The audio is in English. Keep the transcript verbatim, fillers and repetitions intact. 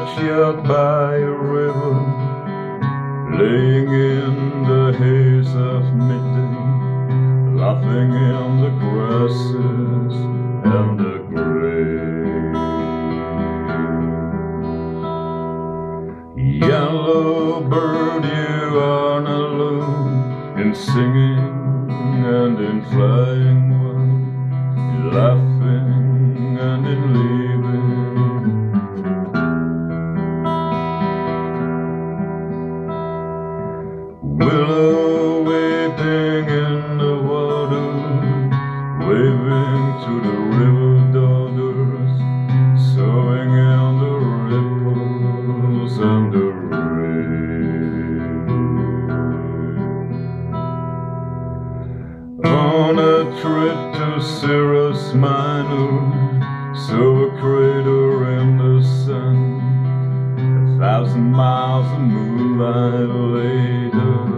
churchyard by a river, laying in the haze of midday, laughing in the grasses and the graves. Yellow bird, you are not alone in singing and in flying one, in laughing and in leaving. Willow weeping in the water, waving to the river daughters, sewing in the ripples and the rain. On a trip to Sirius Minor, so a crater in the sun, a thousand miles of moonlight later.